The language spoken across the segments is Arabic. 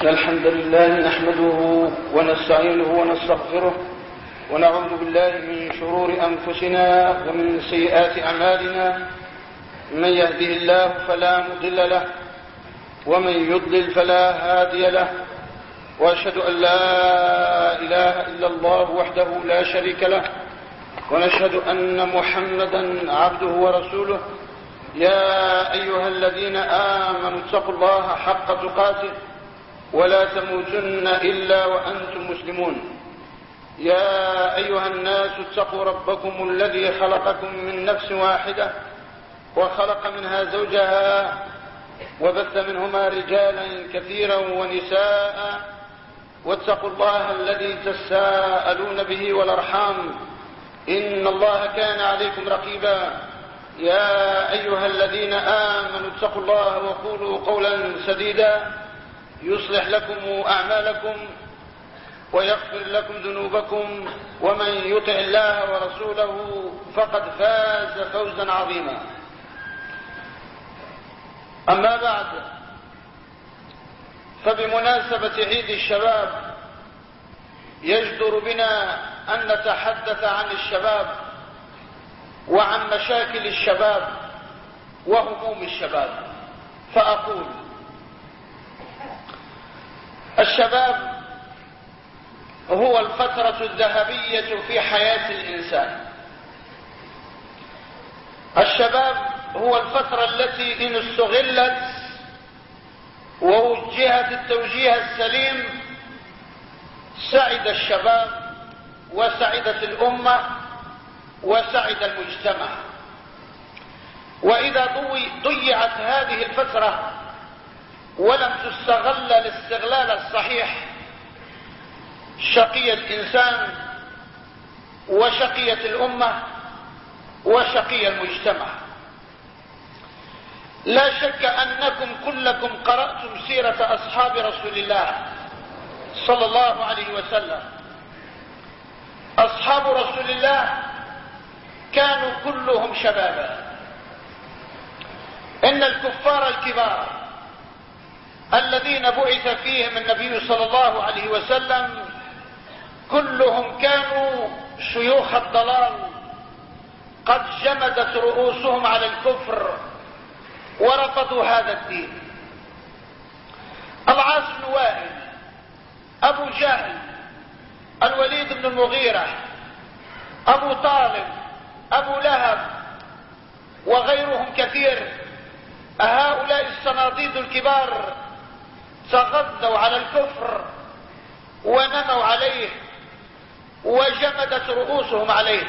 الحمد لله نحمده ونستعينه ونستغفره ونعوذ بالله من شرور أنفسنا ومن سيئات أعمالنا. من يهده الله فلا مضل له ومن يضلل فلا هادي له، وأشهد أن لا إله إلا الله وحده لا شريك له، ونشهد أن محمدا عبده ورسوله. يا أيها الذين آمنوا اتقوا الله حق تقاته ولا تموتن إلا وأنتم مسلمون. يا أيها الناس اتقوا ربكم الذي خلقكم من نفس واحدة وخلق منها زوجها وبث منهما رجالا كثيرا ونساء، واتقوا الله الذي تساءلون به والأرحام إن الله كان عليكم رقيبا. يا أيها الذين آمنوا اتقوا الله وقولوا قولا سديدا يصلح لكم أعمالكم ويغفر لكم ذنوبكم، ومن يطع الله ورسوله فقد فاز فوزا عظيما. أما بعد، فبمناسبة عيد الشباب يجدر بنا أن نتحدث عن الشباب وعن مشاكل الشباب وهموم الشباب. فأقول: الشباب هو الفترة الذهبية في حياة الإنسان. الشباب هو الفترة التي إن استغلت ووجهت التوجيه السليم سعد الشباب وسعدت الأمة وسعد المجتمع. وإذا ضيعت هذه الفترة ولم تستغل الاستغلال الصحيح شقي الإنسان وشقيت الأمة وشقي المجتمع. لا شك أنكم كلكم قرأتم سيرة أصحاب رسول الله صلى الله عليه وسلم. أصحاب رسول الله كانوا كلهم شبابا. إن الكفار الكبار الذين بعث فيهم النبي صلى الله عليه وسلم كلهم كانوا شيوخ الضلال قد جمدت رؤوسهم على الكفر ورفضوا هذا الدين. العاص بن وائل، أبو جهل، الوليد بن المغيرة، أبو طالب، أبو لهب وغيرهم كثير. هؤلاء الصناديد الكبار تغذوا على الكفر ونموا عليه وجمدت رؤوسهم عليه،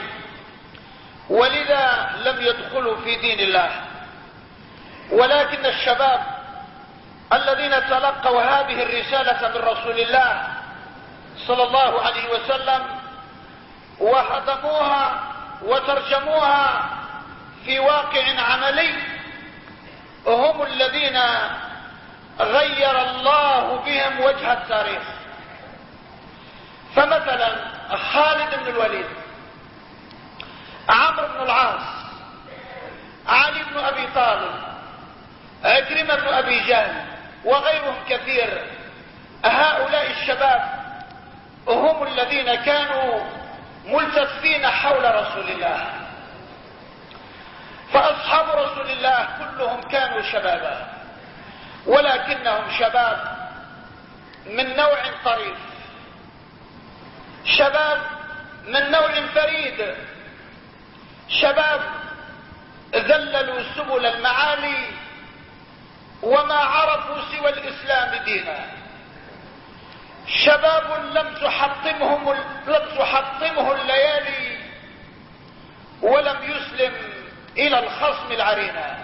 ولذا لم يدخلوا في دين الله. ولكن الشباب الذين تلقوا هذه الرسالة من رسول الله صلى الله عليه وسلم وهضموها وترجموها في واقع عملي هم الذين غير الله بهم وجه التاريخ. فمثلا خالد بن الوليد، عمرو بن العاص، علي بن أبي طالب، عكرمة بن أبي جهل وغيرهم كثير. هؤلاء الشباب هم الذين كانوا ملتفين حول رسول الله. فأصحاب رسول الله كلهم كانوا شبابا، ولكنهم شباب من نوع طريف، شباب من نوع فريد، شباب ذللوا سبل المعالي وما عرفوا سوى الإسلام دينا، شباب لم تحطمه الليالي ولم يسلم إلى الخصم العرينة.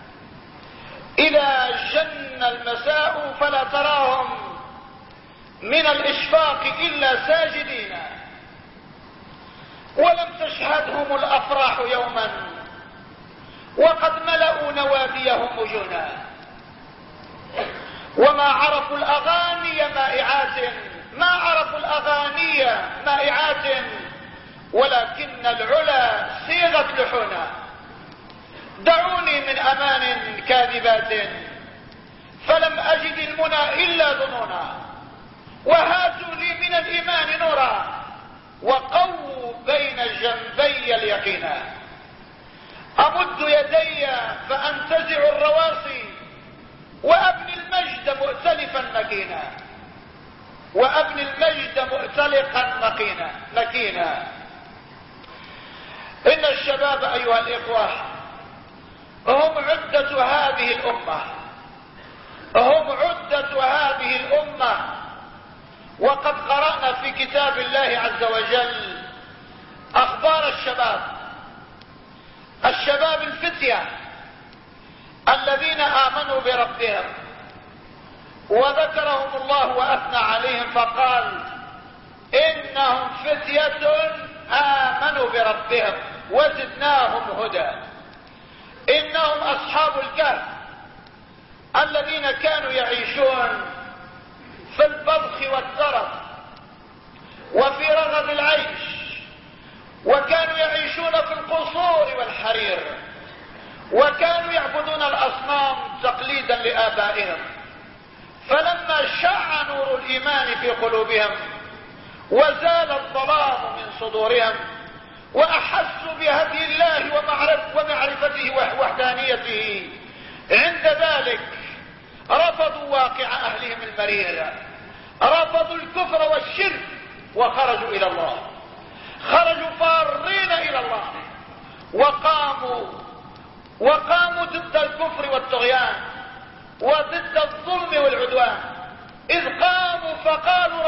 إذا جن المساء فلا تراهم من الإشفاق إلا ساجدين، ولم تشهدهم الأفراح يوما وقد ملأوا نواديهم مجونا. وما عرفوا الأغاني مائعات، ما عرفوا الأغاني مائعات، ولكن العلا صيغت لحونا. دعوني من أمان كاذبات فلم أجد المنى إلا ظنونا. وهاتوا لي من الإيمان نورا وقووا بين جنبي اليقينا. أمد يدي فأنتزع الرواسي وأبني المجد مؤتلفا مكينا، وأبني المجد مؤتلقا مكينا. إن الشباب أيها الإخوة هم عدة هذه الأمة، هم عدة هذه الأمة. وقد قرأنا في كتاب الله عز وجل أخبار الشباب الفتية الذين آمنوا بربهم، وذكرهم الله وأثنى عليهم فقال إنهم فتية آمنوا بربهم وزدناهم هدى. إنهم أصحاب الكهف الذين كانوا يعيشون في البذخ والترف وفي رغد العيش، وكانوا يعيشون في القصور والحرير، وكانوا يعبدون الأصنام تقليدا لآبائهم. فلما شع نور الإيمان في قلوبهم وزال الظلام من صدورهم وأحسوا بهدي الله ومعرفته ووحدانيته، عند ذلك رفضوا واقع أهلهم المرير، رفضوا الكفر والشرك وخرجوا إلى الله، خرجوا فارين إلى الله، وقاموا ضد الكفر والطغيان وضد الظلم والعدوان. إذ قاموا فقالوا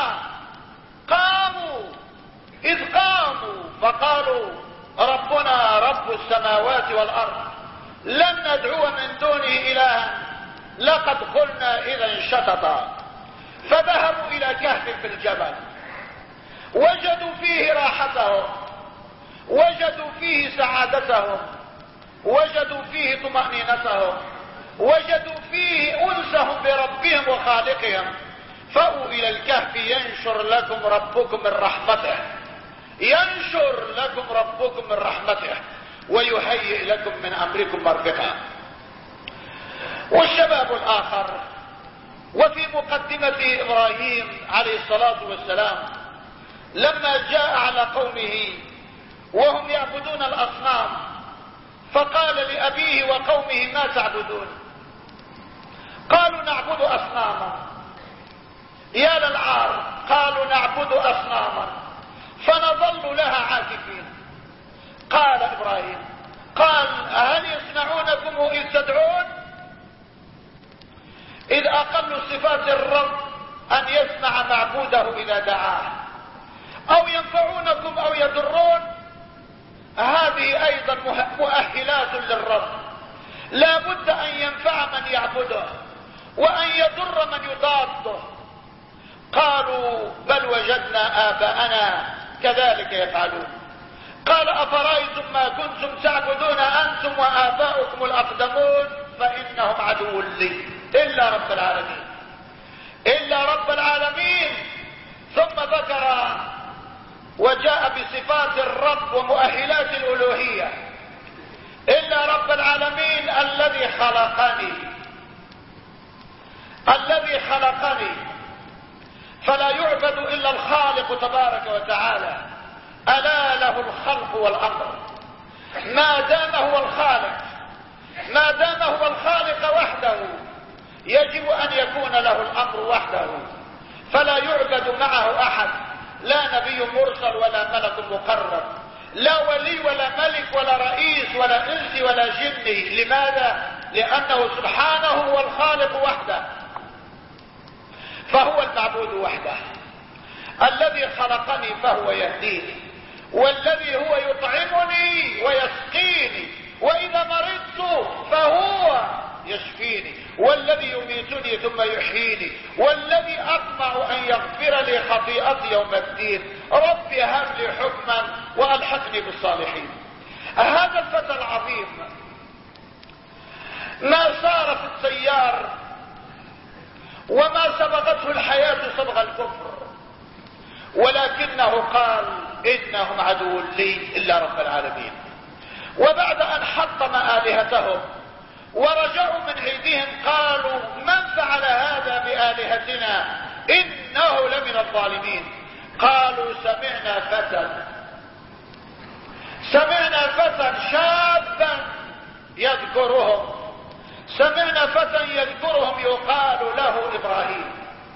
ربنا رب السماوات والأرض لن ندعو من دونه إلها لقد قلنا إذا شططا. فذهبوا إلى كهف في الجبل، وجدوا فيه راحتهم، وجدوا فيه سعادتهم، وجدوا فيه طمأنينتهم، وجدوا فيه أنسهم بربهم وخالقهم. فأووا إلى الكهف ينشر لكم ربكم من رحمته، ينشر لكم ربكم من رحمته ويهيئ لكم من أمركم مرفقا. والشباب الآخر، وفي مقدمة إبراهيم عليه الصلاة والسلام لما جاء على قومه وهم يعبدون الأصنام فقال لأبيه وقومه ما تعبدون؟ قالوا نعبد أصناما. يا للعار، قالوا نعبد أصناما فنظل لها عاكفين. قال إبراهيم هل يسمعونكم إذ تدعون؟ إذ أقل صفات الرب أن يسمع معبوده إذا دعاه، أو ينفعونكم أو يضرون. هذه أيضا مؤهلات للرب، لا بد أن ينفع من يعبده وأن يضر من يضاده. قالوا بل وجدنا آباءنا كذلك يفعلون. قال أفرأيتم ما كنتم تعبدون أنتم وآباؤكم الأقدمون فإنهم عدو لي إلا رب العالمين، إلا رب العالمين. ثم ذكر وجاء بصفات الرب ومؤهلات الألوهية. إلا رب العالمين الذي خلقني فلا يعبد إلا الخالق تبارك وتعالى. ألا له الخلق والأمر. ما دام هو الخالق وحده يجب أن يكون له الأمر وحده، فلا يعبد معه أحد، لا نبي مرسل ولا ملك مقرب، لا ولي ولا ملك ولا رئيس ولا إنس ولا جني. لماذا؟ لأنه سبحانه هو الخالق وحده، فهو المعبود وحده. الذي خلقني فهو يهديني، والذي هو يطعمني ويسقيني، وإذا مرضت فهو يشفيني، والذي يميتني ثم يحييني، والذي أطمع أن يغفر لي خطيئتي يوم الدين. رب هب لي حكما وألحقني بالصالحين. هذا الفتى العظيم ما صار في التيار وما سبقته الحياة سبق الكفر، ولكنه قال إنهم عدو لي إلا رب العالمين. وبعد أن حطم آلهتهم ورجعوا من عيدهم قالوا من فعل هذا بآلهتنا إنه الظالمين. قالوا سمعنا فتى شابا يذكرهم يقال له إبراهيم.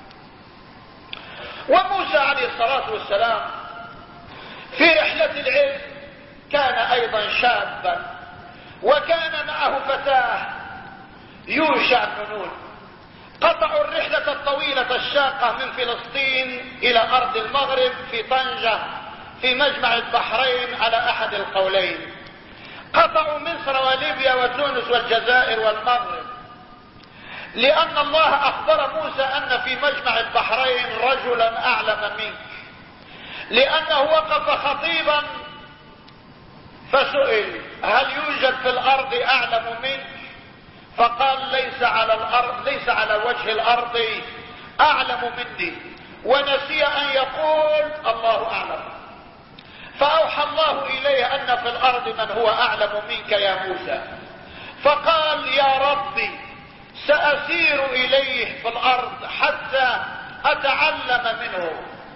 وموسى عليه الصلاة والسلام في رحلة العلم كان أيضا شابا، وكان معه فتاه يوشع بن نون. قطعوا الرحلة الطويلة الشاقة من فلسطين إلى أرض المغرب في طنجة في مجمع البحرين على أحد القولين. قطعوا مصر وليبيا وتونس والجزائر والمغرب، لأن الله أخبر موسى أن في مجمع البحرين رجلا أعلم منك، لأنه وقف خطيبا فسئل هل يوجد في الأرض أعلم منك؟ فقال ليس على وجه الأرض أعلم مني، ونسي أن يقول الله أعلم. فأوحى الله إليه أن في الأرض من هو أعلم منك يا موسى، فقال يا ربي سأسير إليه في الأرض حتى أتعلم منه.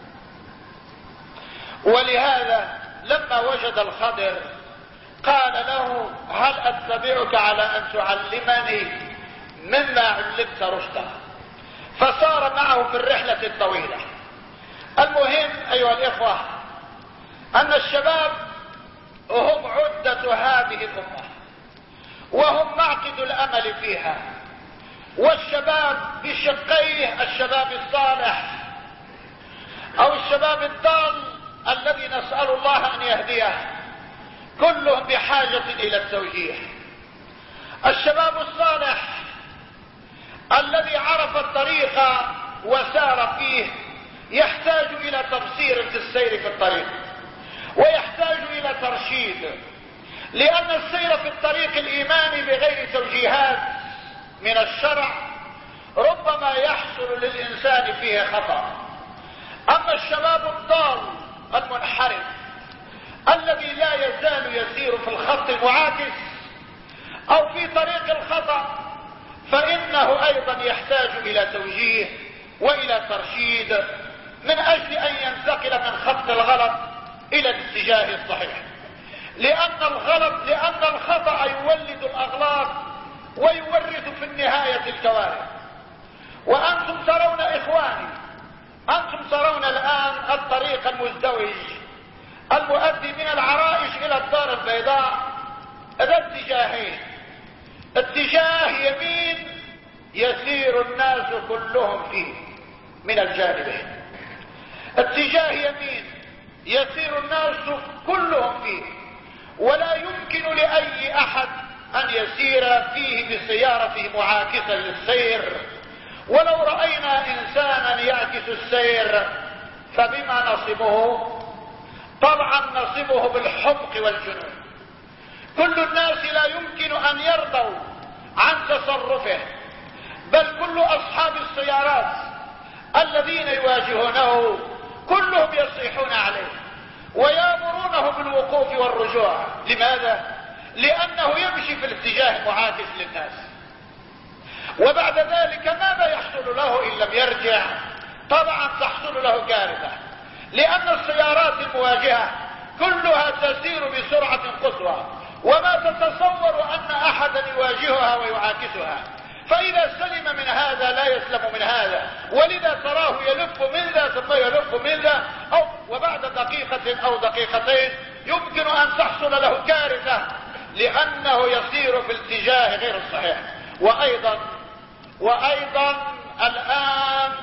ولهذا لما وجد الخضر قال له هل أتبعك على أن تعلمني مما علمت رشدا، فصار معه في الرحلة الطويلة. المهم أيها الإخوة أن الشباب هم عدة هذه الأمة، وهم معقد الأمل فيها. والشباب بشقيه، الشباب الصالح أو الشباب الضال الذي نسأل الله أن يهديه، كلهم بحاجة إلى التوجيه. الشباب الصالح الذي عرف الطريق وسار فيه يحتاج إلى تبصير في السير في الطريق، ويحتاج إلى ترشيد، لأن السير في الطريق الإيماني بغير توجيهات من الشرع ربما يحصل للإنسان فيه خطأ. أما الشباب الضال المنحرف الذي لا يزال يسير في الخط المعاكس أو في طريق الخطأ، فإنه أيضا يحتاج إلى توجيه وإلى ترشيد من أجل أن ينتقل من خط الغلط إلى الاتجاه الصحيح، لأن الخطأ يولد الأغلاط ويورث في النهاية الكوارث. وأنتم ترون إخواني، أنتم ترون الآن الطريق المزدوج المؤدي من العرائش إلى الدار البيضاء ذا اتجاهين، اتجاه يمين يسير الناس كلهم فيه من الجانبين، اتجاه يمين يسير الناس كلهم فيه، ولا يمكن لأي أحد أن يسير فيه بسيارته معاكسا للسير. ولو رأينا إنسانا يعكس السير فبما نصبه؟ طبعا نصبه بالحمق والجنون. كل الناس لا يمكن أن يرضوا عن تصرفه، بل كل أصحاب السيارات الذين يواجهونه كلهم يصيحون عليه ويأمرونه بالوقوف والرجوع. لماذا؟ لأنه يمشي في الاتجاه المعاكس للناس، وبعد ذلك ماذا يحصل له إن لم يرجع؟ طبعا تحصل له كارثة، لأن السيارات المواجهة كلها تسير بسرعة قصوى، وما تتصور أن أحدا يواجهها ويعاكسها، فإذا سلم من هذا لا يسلم من هذا، ولذا تراه يلف من ذا ثم يلف من ذا، وبعد دقيقة أو دقيقتين يمكن أن تحصل له كارثة، لأنه يسير في الاتجاه غير الصحيح. وأيضا الآن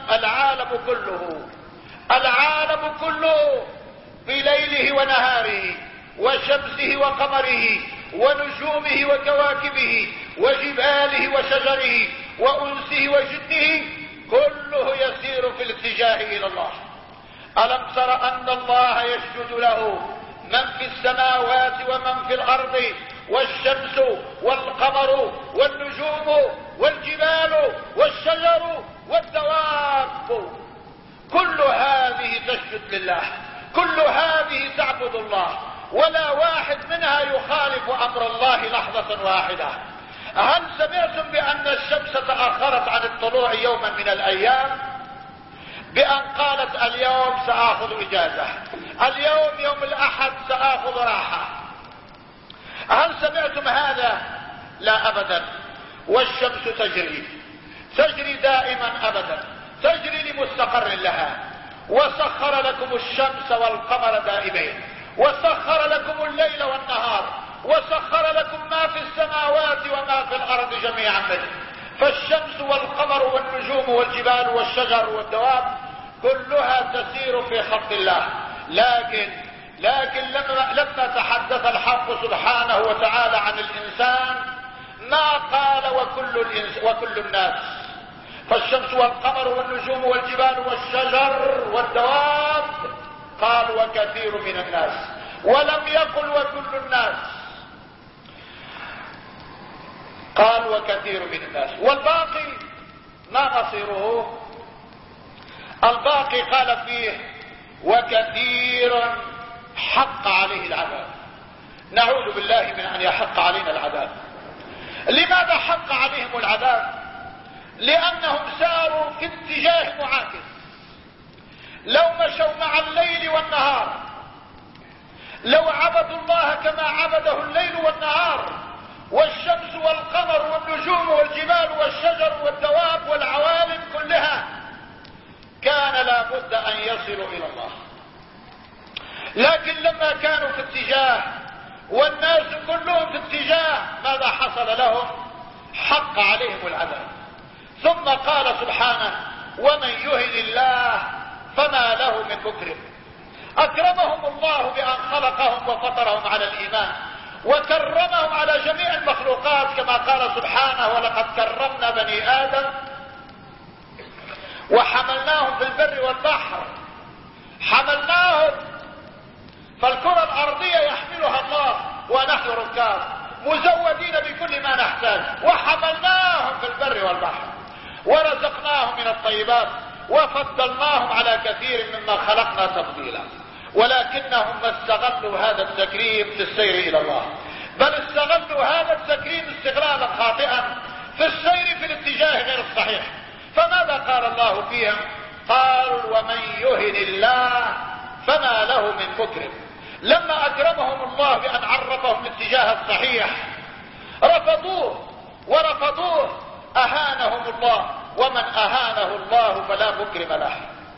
العالم كله بليله ونهاره وشمسه وقمره ونجومه وكواكبه وجباله وشجره وأنسه وجنه كله يسير في الاتجاه إلى الله. ألم تر أن الله يسجد له من في السماوات ومن في الأرض، والشمس والقمر والنجوم والجبال والشجر والدواب، كل هذه تسجد لله، كل هذه تعبد الله، ولا واحد منها يخالف أمر الله لحظة واحدة. هل سمعتم بأن الشمس تأخرت عن الطلوع يوما من الأيام بأن قالت اليوم سآخذ إجازة، اليوم يوم الأحد سآخذ راحة. هل سمعتم هذا؟ لا أبدا. والشمس تجري دائما أبدا، تجري لمستقر لها. وسخر لكم الشمس والقمر دائبين، وسخر لكم الليل والنهار، وسخر لكم ما في السماوات وما في الأرض جميعا منه. فالشمس والقمر والنجوم والجبال والشجر والدواب كلها تسير في خط الله. لكن لما تحدث الحق سبحانه وتعالى عن الإنسان ما قال وكل الناس. فالشمس والقمر والنجوم والجبال والشجر والدواب قال وكثير من الناس، ولم يقل وكل الناس، قال وكثير من الناس. والباقي ما مصيره؟ الباقي قال فيه وكثير حق عليه العذاب. نعوذ بالله من أن يحق علينا العذاب. لماذا حق عليهم العذاب؟ لأنهم ساروا في اتجاه معاكس. لو مشوا مع الليل والنهار، لو عبدوا الله كما عبده الليل والنهار، والشمس والقمر والنجوم والجبال والشجر والدواب والعوالم كلها، كان لا بد أن يصلوا إلى الله. لكن لما كانوا في اتجاه والناس كلهم في اتجاه، ماذا حصل لهم؟ حق عليهم العذاب. ثم قال سبحانه ومن يهن الله فما له من مكرم. أكرمهم الله بأن خلقهم وفطرهم على الإيمان، وكرمهم على جميع المخلوقات كما قال سبحانه ولقد كرمنا بني آدم وحملناهم في البر والبحر. حملناهم، فالكرة الأرضية يحملها الله ونحن ركاب مزودين بكل ما نحتاج، وحملناهم في البر والبحر ورزقناهم من الطيبات وفضلناهم على كثير مما خلقنا تفضيلا. ولكنهم ما استغلوا هذا التكريم في السير إلى الله، بل استغلوا هذا التكريم استغلالا خاطئا في السير في الاتجاه غير الصحيح. فماذا قال الله فيهم؟ قال ومن يهن الله فما له من مكرم. لما أكرمهم الله بأن عرفهم الاتجاه الصحيح رفضوه ورفضوه، أهانهم الله، ومن أهانه الله فلا مكرم له.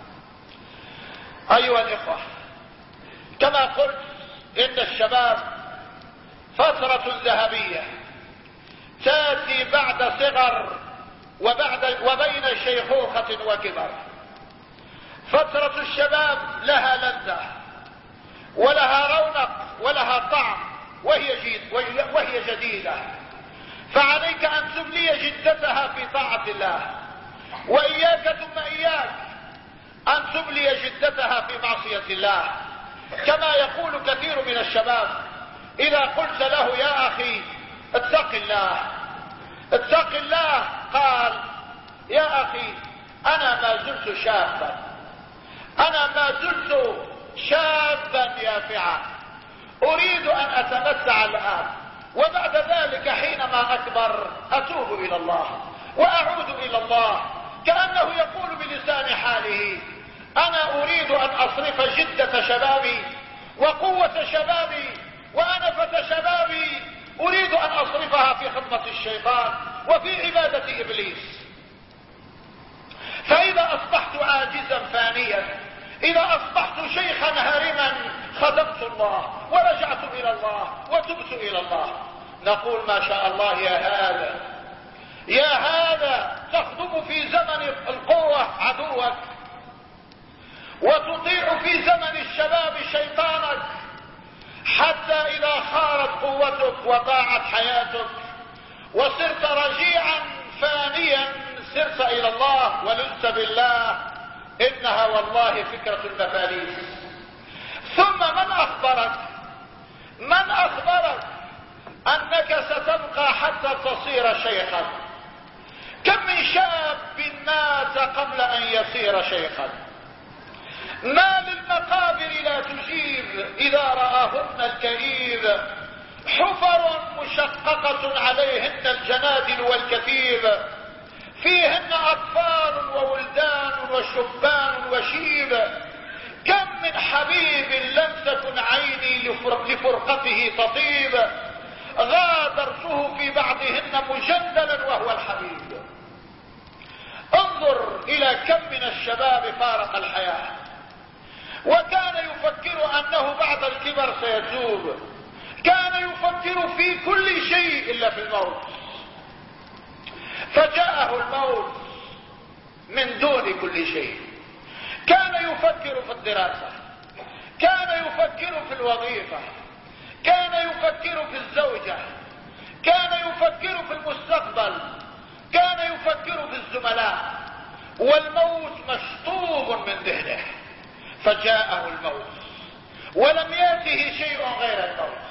أيها الإخوة، كما قلت إن الشباب فترة ذهبية تأتي بعد صغر وبين شيخوخة وكبر. فترة الشباب لها لذة ولها رونق ولها طعم وهي جديدة، فعليك أن تبلي جدتها في طاعة الله، وإياك ثم إياك أن تبلي جدتها في معصية الله. كما يقول كثير من الشباب إذا قلت له يا أخي اتق الله اتق الله، قال يا أخي أنا ما زلت شابا، أنا ما زلت شابا يافعا، أريد أن أتمتع الآن، وبعد ذلك حينما أكبر أتوب إلى الله وأعود إلى الله. كأنه يقول بلسان حاله أنا أريد أن أصرف جدة شبابي وقوة شبابي وأنفة شبابي، أريد أن أصرفها في خدمة الشيطان وفي عبادة إبليس. فإذا أصبحت عاجزا فانيا، إذا أصبحت شيخا هارما، خدمت الله ورجعت إلى الله وتبت إلى الله، نقول ما شاء الله يا هذا تخدم في زمن القوة عدوك، وتطيع في زمن الشباب شيطانك، حتى إذا خارت قوتك وضاعت حياتك وصرت رجيعا فانيا سرت إلى الله ولست بالله، إنها والله فكرة المفاليس. ثم من أخبرك أنك ستبقى حتى تصير شيخا؟ كم من شاب مات قبل أن يصير شيخا. ما للمقابر لا تجيب إذا رآهن الكئيب، حفر مشققة عليهن الجنادل والكثيب، فيهن أطفال وولدان وشبان وشيب. كم من حبيب لم تكن عيني لفرقته تطيب، غادرته في بعضهن مجندلا وهو الحبيب. انظر إلى كم من الشباب فارق الحياة وكان يفكر أنه بعد الكبر سيتوب، كان يفكر في كل شيء إلا في الموت، فجاءه الموت من دون كل شيء. كان يفكر في الدراسة، كان يفكر في الوظيفة، كان يفكر في الزوجة، كان يفكر في المستقبل، كان يفكر في الزملاء، والموت مشطوب من ذهنه. فجاءه الموت ولم يأته شيء غير الموت.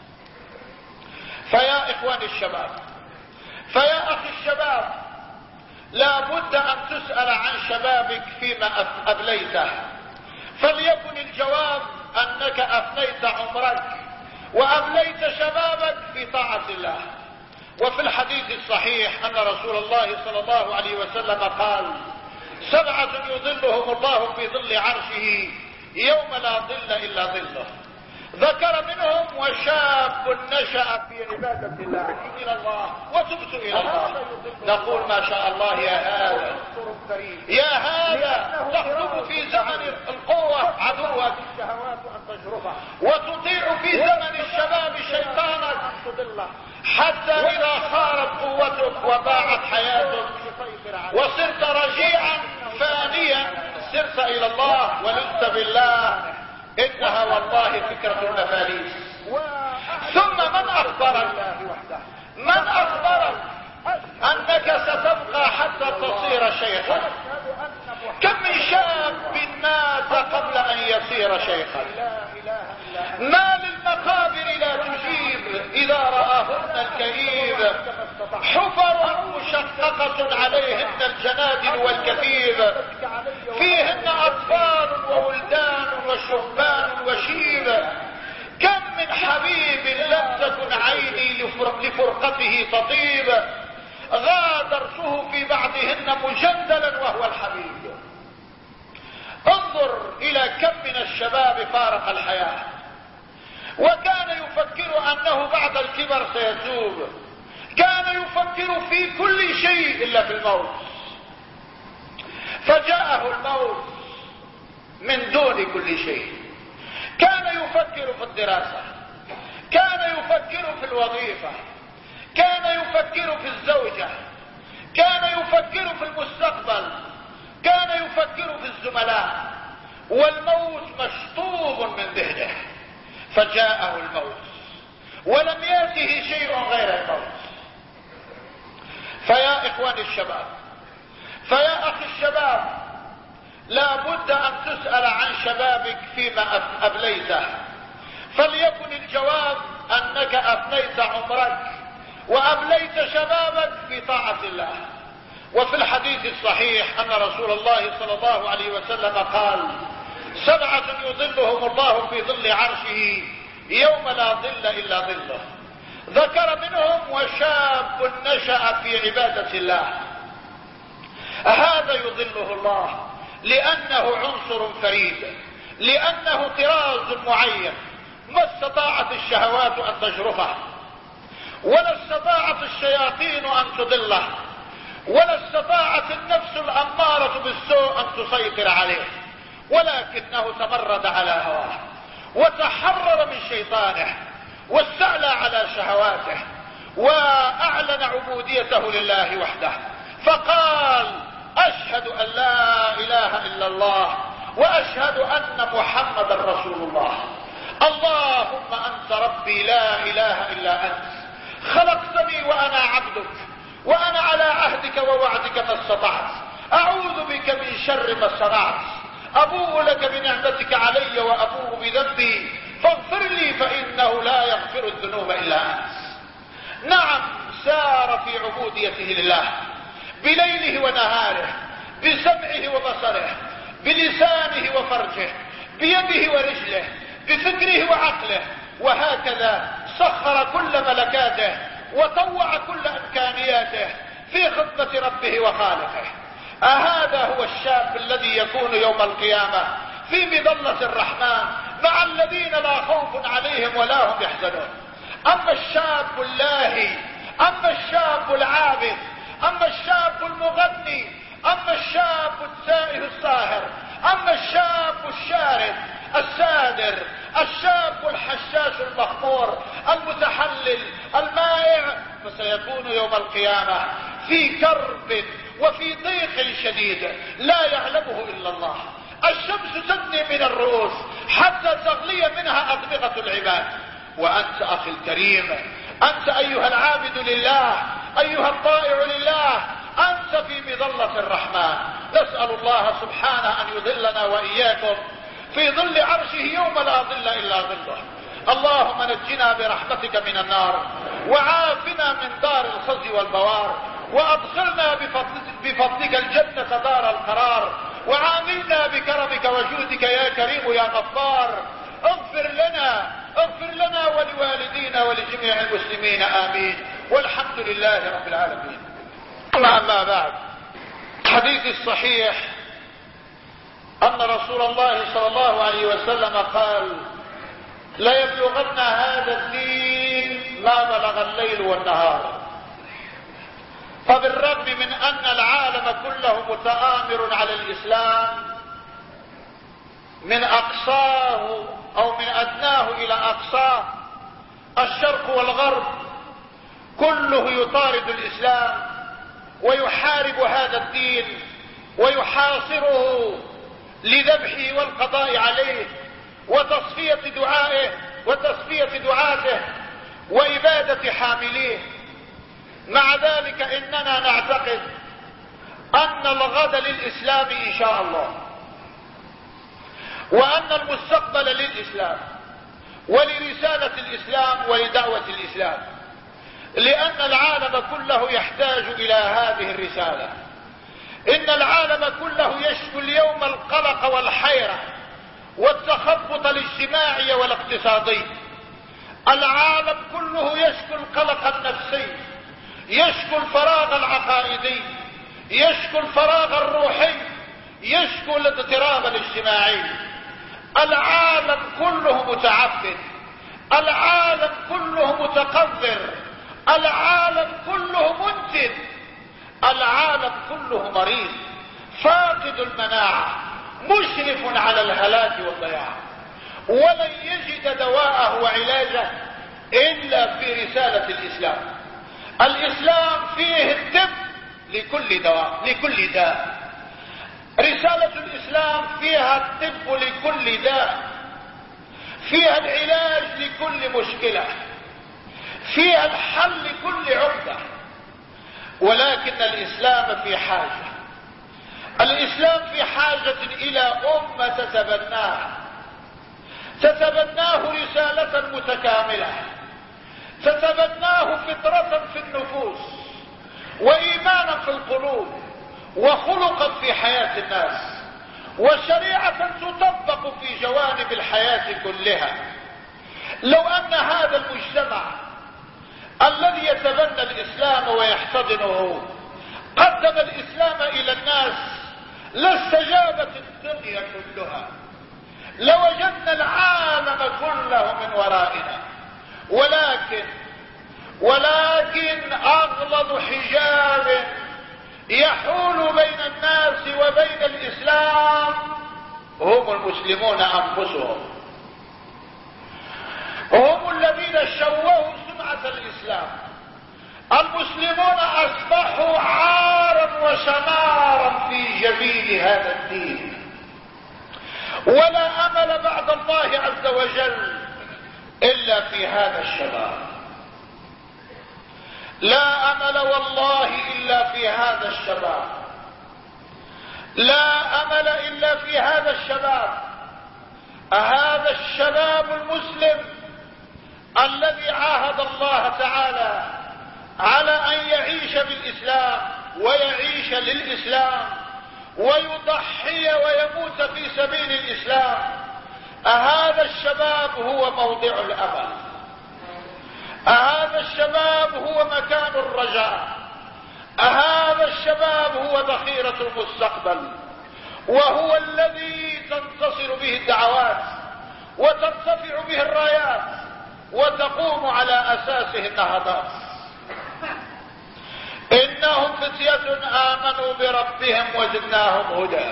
فيا إخواني الشباب، فيا أخي الشباب، لا بد أن تسأل عن شبابك فيما أبليته، فليكن الجواب أنك أفنيت عمرك وأبليت شبابك في طاعة الله. وفي الحديث الصحيح أن رسول الله صلى الله عليه وسلم قال: 7 يظلهم الله في ظل عرشه يوم لا ظل إلا ظله. ذكر منهم: وشاب نشأ في عبادة الله إلى الله وتبت إلى الله. نقول ما شاء الله يا هذا، يا هذا تخطب في زمن القوة عدوك وتطيع في زمن الشباب شيطانك، حتى إذا خارت قوتك وباعت حياتك وصرت رجيعا فانيا سرت إلى الله ولست بالله. إنها والله فكرة المفاليس. ثم من أخبرك أنك ستبقى حتى تصير شيخا؟ كم من شاب مات قبل أن يصير شيخا. ما للمقابر لا تجيب إذا رآهن الكئيب، حفر مشققة عليهن الجنادل والكثيب، فيهن أطفال وولدان وشبان وشيب. كم من حبيب لم تكن عيني لفرقته تطيب، غادرته في بعضهن مجندلا وهو الحبيب. انظر إلى كم من الشباب فارق الحياة وكان يفكر أنه بعد الكبر سيتوب، كان يفكر في كل شيء إلا في الموت، فجاءه الموت من دون كل شيء. كان يفكر في الدراسة، كان يفكر في الوظيفة، كان يفكر في الزوجة، كان يفكر في المستقبل، كان يفكر في الزملاء، والموت مشطوب من ذهنه. فجاءه الموت ولم يأته شيء غير الموت. فيا إخواني الشباب، فيا أخي الشباب، لا بد أن تسأل عن شبابك فيما أبليته، فليكن الجواب أنك أفنيت عمرك وأبليت شبابك في طاعة الله. وفي الحديث الصحيح أن رسول الله صلى الله عليه وسلم قال: 7 يظلهم الله في ظل عرشه يوم لا ظل إلا ظله. ذكر منهم: وشاب نشأ في عبادة الله. هذا يظله الله لأنه عنصر فريد، لأنه طراز معين ما استطاعت الشهوات أن تجرفه، ولا استطاعت الشياطين أن تضله، ولا استطاعت النفس الأمارة بالسوء أن تسيطر عليه، ولكنه تمرد على هواه وتحرر من شيطانه واستعلى على شهواته وأعلن عبوديته لله وحده، فقال: أشهد أن لا إله إلا الله وأشهد أن محمدا رسول الله. اللهم أنت ربي لا إله إلا أنت، خلقتني وأنا عبدك، وأنا على عهدك ووعدك ما استطعت، أعوذ بك من شر ما صنعت، أبوء لك بنعمتك علي وأبوء بذنبي فاغفر لي فإنه لا يغفر الذنوب إلا أنت. نعم، سار في عبوديته لله بليله ونهاره، بسمعه وبصره، بلسانه وفرجه، بيده ورجله، بفكره وعقله، وهكذا سخر كل ملكاته وطوع كل إمكانياته في خدمة ربه وخالقه. أهذا هو الشاب الذي يكون يوم القيامة في مظلة الرحمن مع الذين لا خوف عليهم ولا هم يحزنون. أما الشاب اللاهي، أما الشاب العابد، أما الشاب المغني، أما الشاب السائل الساهر، أما الشاب الشارد السادر، الشاب الحشاش المخمور المتحلل المائع، فسيكون يوم القيامة في كرب وفي ضيق شديد لا يعلمه إلا الله. الشمس تدني من الرؤوس حتى تغلي منها أطبقة العباد. وأنت أخي الكريم، أنت أيها العابد لله، أيها الطائع لله، أنت في مظلة الرحمن. نسأل الله سبحانه أن يظلنا وإياكم في ظل عرشه يوم لا ظل إلا ظله. اللهم نجنا برحمتك من النار، وعافنا من دار الخزي والبوار، وأدخلنا بفضلك الجنة دار القرار، وعاملنا بكرمك وجودك يا كريم يا غفار. اغفر لنا ولوالدينا ولجميع المسلمين آمين، والحمد لله رب العالمين. أما بعد، الحديث الصحيح أن رسول الله صلى الله عليه وسلم قال: لا يبلغن هذا الدين ما بلغ الليل والنهار. فبالرغم من أن العالم كله متآمر على الإسلام من أقصاه أو من أدناه إلى أقصاه، الشرق والغرب كله يطارد الإسلام ويحارب هذا الدين ويحاصره لذبحه والقضاء عليه وتصفية دعائه وتصفية دعاته وإبادة حامليه. مع ذلك إننا نعتقد أن الغد للإسلام إن شاء الله، وأن المستقبل للإسلام ولرسالة الإسلام ولدعوة الإسلام، لأن العالم كله يحتاج إلى هذه الرسالة. إن العالم كله يشكو اليوم القلق والحيرة والتخبط الاجتماعي والاقتصادي. العالم كله يشكو القلق النفسي، يشكو الفراغ العقائدي، يشكو الفراغ الروحي، يشكو الاضطراب الاجتماعي. العالم كله متعفن، العالم كله متقذر، العالم كله منتن، العالم كله مريض فاقد المناعة مشرف على الهلاك والضياع، ولن يجد دواءه وعلاجه إلا في رسالة الإسلام. الإسلام فيه الطب لكل دواء لكل داء. رسالة الإسلام فيها الطب لكل داء، فيها العلاج لكل مشكلة، فيها الحل لكل عقدة. ولكن الإسلام في حاجة، الإسلام في حاجة إلى أمة تتبناه رسالة متكاملة، تتبناه فطرة في النفوس وإيمانا في القلوب وخلقا في حياة الناس وشريعة تطبق في جوانب الحياة كلها. لو أن هذا المجتمع الذي يتبنى الإسلام ويحتضنه قدم الإسلام إلى الناس لاستجابت الدنيا كلها، لوجدنا العالم كله من ورائنا. ولكن أغلظ حجاب يحول بين الناس وبين الإسلام هم المسلمون أنفسهم، هم الذين شوهوا سمعة الإسلام. المسلمون أصبحوا عارا وشمارا في جبين هذا الدين، ولا أمل بعد الله عز وجل إلا في هذا الشباب. لا أمل والله إلا في هذا الشباب، لا أمل إلا في هذا الشباب. هذا الشباب المسلم الذي عاهد الله تعالى على أن يعيش بالإسلام ويعيش للإسلام ويضحي ويموت في سبيل الإسلام. هذا الشباب هو موضع الأمل، هذا الشباب هو مكان الرجاء، هذا الشباب هو ذخيرة المستقبل، وهو الذي تنتصر به الدعوات وترتفع به الرايات وتقوم على أساسه النهضات. إنهم فتية آمنوا بربهم وزدناهم هدى،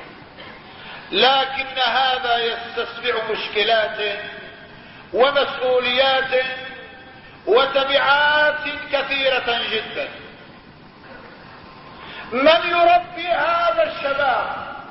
لكن هذا يستتبع مشكلات ومسؤوليات وتبعات كثيرة جدا. من يربي هذا الشباب؟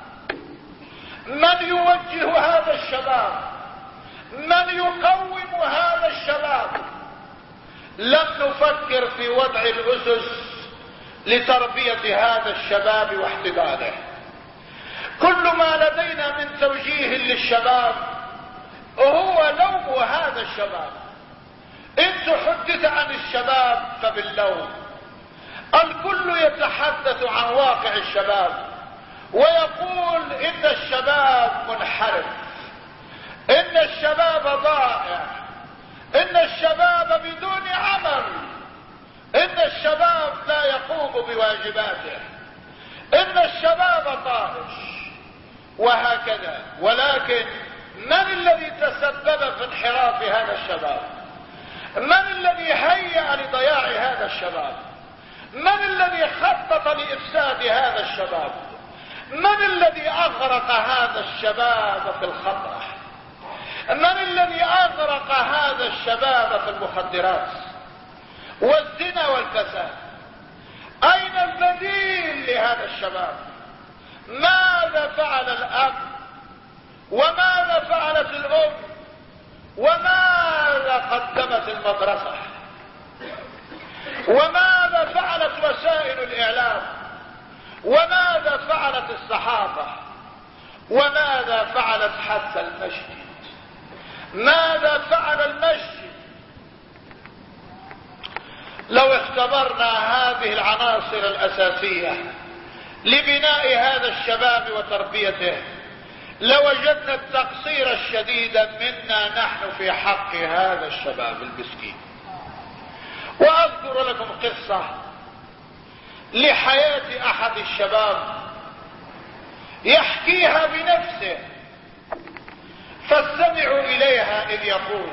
من يوجه هذا الشباب؟ من يقوم هذا الشباب؟ لم نفكر في وضع الأسس لتربية هذا الشباب واحتضانه. كل ما لدينا من توجيه للشباب هو لوم هذا الشباب. إن تحدث عن الشباب فباللوم. الكل يتحدث عن واقع الشباب ويقول إن الشباب منحرف، إن الشباب ضائع، إن الشباب بدون عمل، إن الشباب لا يقوم بواجباته، إن الشباب طائش، وهكذا. ولكن من الذي تسبب في انحراف هذا الشباب؟ من الذي هيأ لضياع هذا الشباب؟ من الذي خطط لإفساد هذا الشباب؟ من الذي أغرق هذا الشباب في الخطأ؟ من الذي أغرق هذا الشباب في المخدرات والزنا والفساد؟ أين البديل لهذا الشباب؟ ماذا فعل الأب؟ وماذا فعلت الأم؟ وماذا قدمت المدرسة؟ وماذا فعلت وسائل الإعلام؟ وماذا فعلت الصحافة؟ وماذا فعلت حتى المسجد؟ ماذا فعل المسجد؟ لو اختبرنا هذه العناصر الأساسية لبناء هذا الشباب وتربيته لوجدنا التقصير الشديد منا نحن في حق هذا الشباب المسكين. وأذكر لكم قصة لحياة أحد الشباب يحكيها بنفسه، فاستمعوا إليها إذ يقول.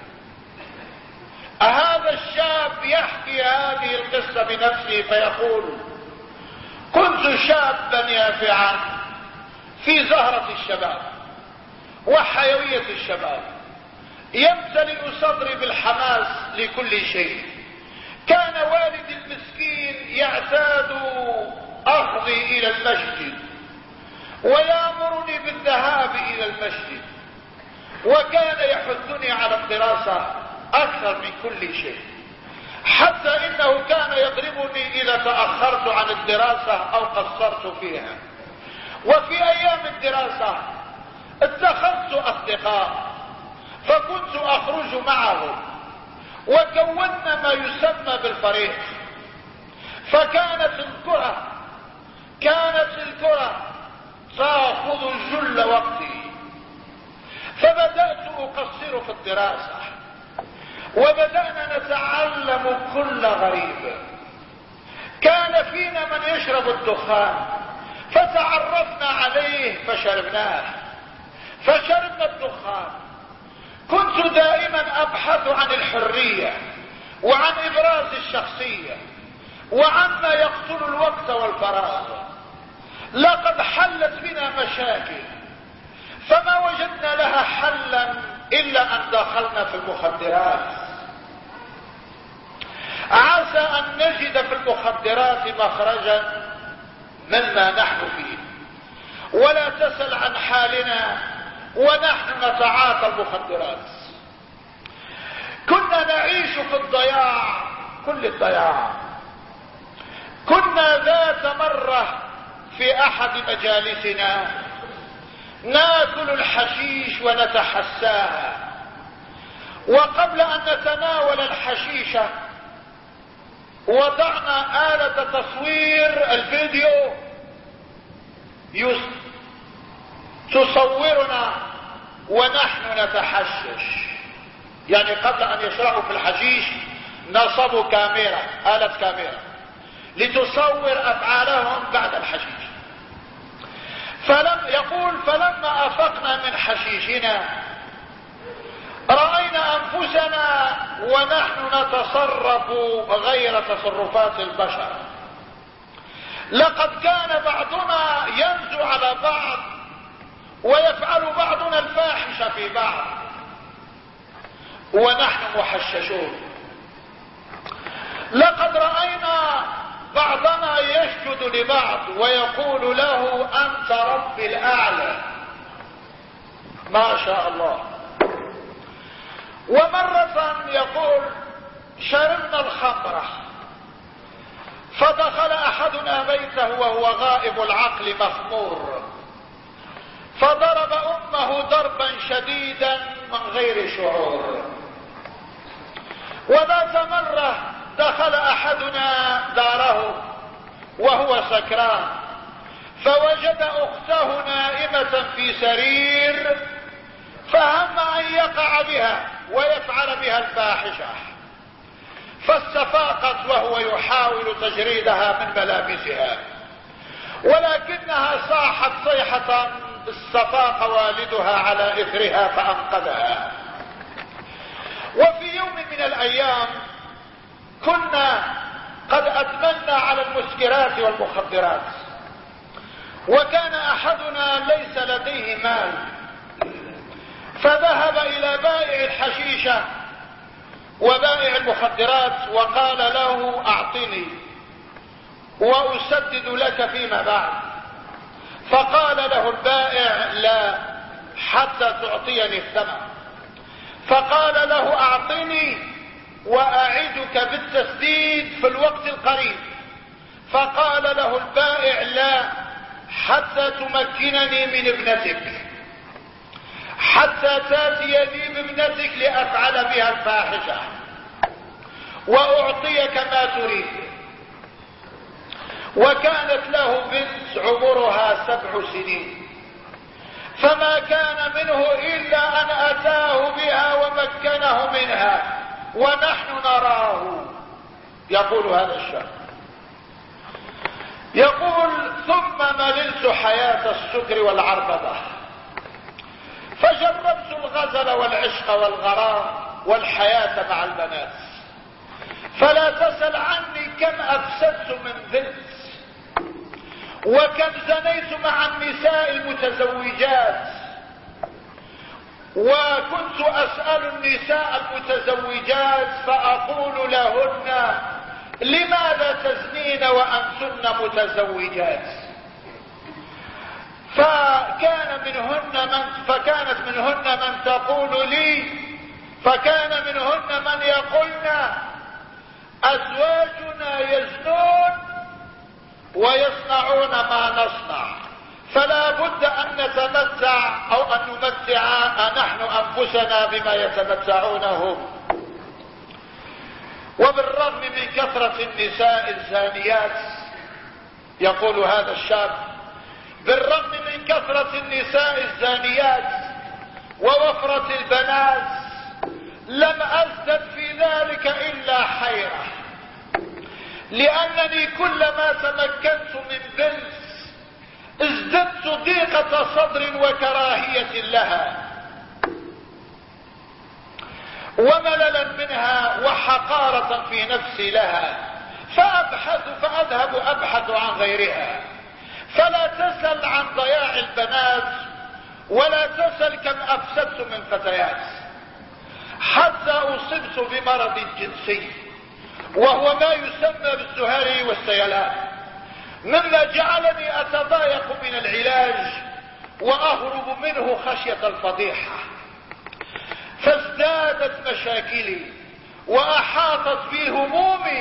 هذا الشاب يحكي هذه القصة بنفسه فيقول: كنت شابا يافعا في زهرة الشباب وحيوية الشباب، يمتلئ صدري بالحماس لكل شيء. كان والدي المسكين يعتاد أخذي إلى المسجد ويأمرني بالذهاب إلى المسجد، وكان يحثني على الدراسة أكثر من كل شيء، حتى إنه كان يضربني إذا تأخرت عن الدراسة أو قصرت فيها. وفي أيام الدراسة اتخذت أصدقاء فكنت أخرج معهم وكونا ما يسمى بالفريق. فكانت الكرة تأخذ جل وقتي، فبدأت أقصر في الدراسة وبدأنا نتعلم كل غريب. كان فينا من يشرب الدخان فتعرفنا عليه فشربنا الدخان. كنت دائما أبحث عن الحرية وعن إبراز الشخصية وعما يقتل الوقت والفراغ. لقد حلت بنا مشاكل فما وجدنا لها حلا إلا أن دخلنا في المخدرات. عسى أن نجد في المخدرات مخرجا مما نحن فيه، ولا تسل عن حالنا ونحن نتعاطى المخدرات. كنا نعيش في الضياع، كل الضياع. كنا ذات مرة في أحد مجالسنا ناكل الحشيش ونتحساها، وقبل أن نتناول الحشيشة وضعنا آلة تصوير الفيديو تصورنا ونحن نتحشش. يعني قبل أن يشرعوا في الحشيش نصبوا كاميرا، آلة كاميرا لتصور أفعالهم بعد الحشيش. فلما أفقنا من حشيشنا رأينا أنفسنا ونحن نتصرف غير تصرفات البشر. لقد كان بعضنا ينزو على بعض ويفعل بعضنا الفاحش في بعض ونحن محششون. لقد رأينا بعضنا يسجد لبعض ويقول له أنت ربي الأعلى ما شاء الله. ومرة يقول شربنا الخمرة فدخل أحدنا بيته وهو غائب العقل مخمور فضرب أمه ضربا شديدا من غير شعور. وذات مرة دخل أحدنا داره وهو سكران فوجد أخته نائمة في سرير فهم أن يقع بها ويفعل بها الفاحشة فاستفاقت وهو يحاول تجريدها من ملابسها ولكنها صاحت صيحة استفاق والدها على إثرها فأنقذها. وفي يوم من الأيام كنا قد أدمنا على المسكرات والمخدرات وكان أحدنا ليس لديه مال فذهب إلى بائع الحشيشة وبائع المخدرات وقال له أعطني وأسدد لك فيما بعد. فقال له البائع لا حتى تعطيني الثمن. فقال له أعطني وأعدك بالتسديد في الوقت القريب. فقال له البائع لا حتى تمكنني من ابنتك حتى تاتي لي بابنتك لأفعل بها الفاحشة وأعطيك ما تريد. وكانت له بنت عمرها 7 سنين فما كان منه إلا أن أتاه بها ومكنه منها ونحن نراه. يقول هذا الشاب يقول ثم مللت حياة السكر والعربدة فجربت الغزل والعشق والغرام والحياة مع البنات فلا تسل عني كم أفسدت من بنت وكم زنيت مع النساء المتزوجات وكنت أسأل النساء المتزوجات فأقول لهن لماذا تزنين وأنتن متزوجات فكانت منهن من تقول لي فكان منهن من يقولن أزواجنا يزنون ويصنعون ما نصنع فلا بد أن نتمتع أو أن نمتع نحن أنفسنا بما يتمتعونه. وبالرغم من كثرة النساء الزانيات يقول هذا الشاب بالرغم من كثرة النساء الزانيات ووفرة البنات لم أزدد في ذلك إلا حيرة لأنني كلما تمكنت من بنت ازددت ضيقة صدر وكراهية لها ومللا منها وحقارة في نفسي لها فأذهب أبحث عن غيرها. فلا تسل عن ضياع البنات ولا تسل كم أفسدت من فتيات حتى أصبت بمرض جنسي وهو ما يسمى بالزهري والسيلان مما جعلني أتضايق من العلاج وأهرب منه خشية الفضيحة فازدادت مشاكلي وأحاطت بي همومي.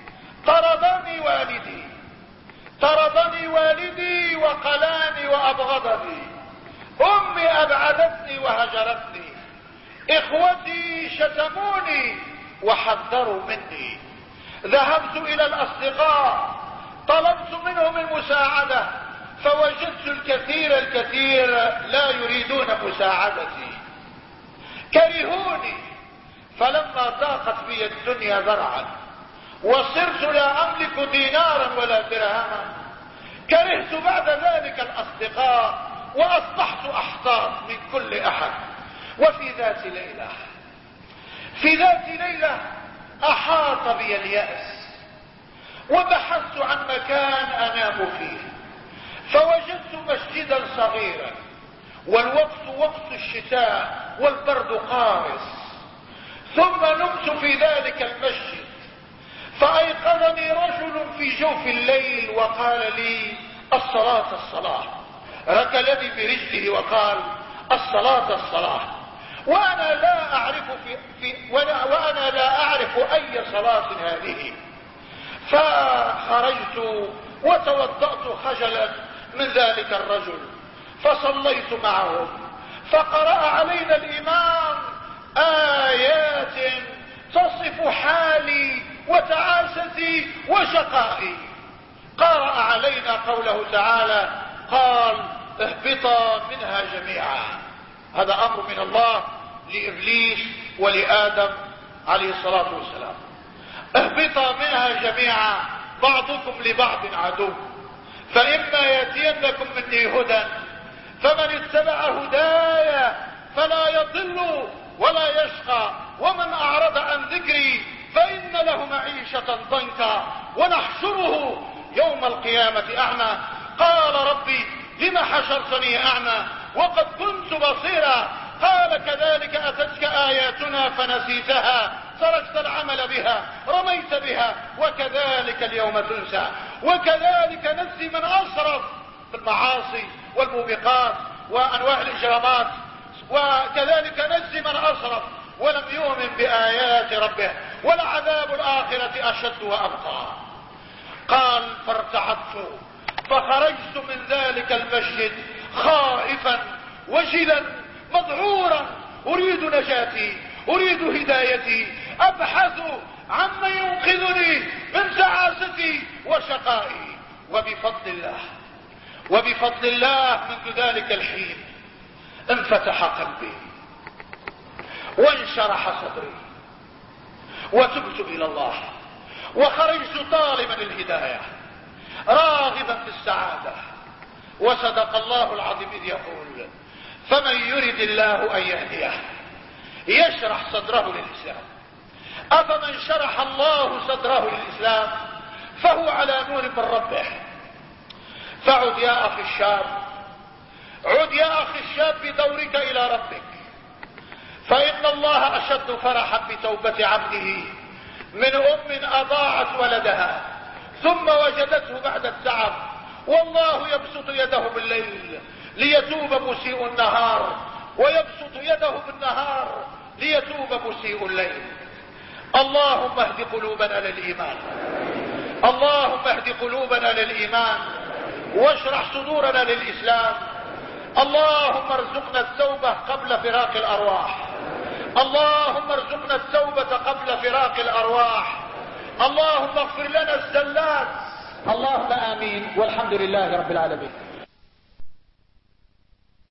طردني والدي وقلاني وأبغضني. أمي أبعدتني وهجرتني. إخوتي شتموني وحذروا مني. ذهبت إلى الأصدقاء طلبت منهم المساعدة فوجدت الكثير لا يريدون مساعدتي كرهوني. فلما ضاقت بي الدنيا ذرعا وصرت لا أملك دينارا ولا درهما. كرهت بعد ذلك الأصدقاء وأصبحت أحتاط من كل أحد. وفي ذات ليلة أحاط بي اليأس، وبحثت عن مكان أنام فيه، فوجدت مسجدا صغيرا، والوقت وقت الشتاء والبرد قارس. ثم نمت في ذلك المسجد، فأيقظني رجل في جوف الليل وقال لي: الصلاة. ركلني برجله وقال: الصلاة. وأنا لا أعرف أي صلاة هذه. فخرجت وتوضأت خجلا من ذلك الرجل، فصليت معهم، فقرأ علينا الإمام آيات تصف حالي وتعاستي وشقائي. قرأ علينا قوله تعالى: قال: اهبطا منها جميعا. هذا أمر من الله لإبليس ولآدم عليه الصلاة والسلام. اهبطا منها جميعا بعضكم لبعض عدو، فإما يأتينكم مني هدى فمن اتبع هدايا فلا يضل ولا يشقى، ومن أعرض عن ذكري فإن له معيشة ضنكا ونحشره يوم القيامة أعمى. قال: ربي لم حشرتني أعمى وقد كنت بصيرا. قال: كذلك أتتك آياتنا فنسيتها، تركت العمل بها، رميت بها، وكذلك اليوم تنسى. وكذلك نجزي من أسرف بالمعاصي والموبقات وأنواع الإجرامات، وكذلك نجزي من أسرف ولم يؤمن بآيات ربه، ولعذاب الآخرة أشد وأبقى. قال: فارتعدت فخرجت من ذلك المسجد خائفا وجلا مذعورا، أريد نجاتي، أريد هدايتي، أبحث عمن ينقذني من تعاستي وشقائي. وبفضل الله منذ ذلك الحين انفتح قلبي وانشرح صدري، وتبت إلى الله، وخرجت طالبا الهداية راغبا في السعادة. وصدق الله العظيم إذ يقول: فمن يرد الله أن يهديه يشرح صدره للإسلام. أفمن شرح الله صدره للإسلام فهو على نور من ربه. فعد يا أخي الشاب، عد يا أخي الشاب بدورك إلى ربك، فإن الله أشد فرحا بتوبة عبده من أم أضاعت ولدها ثم وجدته بعد التعب، والله يبسط يده بالليل ليتوب مسيء النهار، ويبسط يده بالنهار ليتوب مسيء الليل. اللهم اهد قلوبنا للإيمان، اللهم اهد قلوبنا للإيمان، واشرح صدورنا للإسلام. اللهم ارزقنا التوبة قبل فراق الأرواح، اللهم ارزقنا التوبة قبل فراق الأرواح. اللهم اغفر لنا الزلات. اللهم آمين، والحمد لله رب العالمين.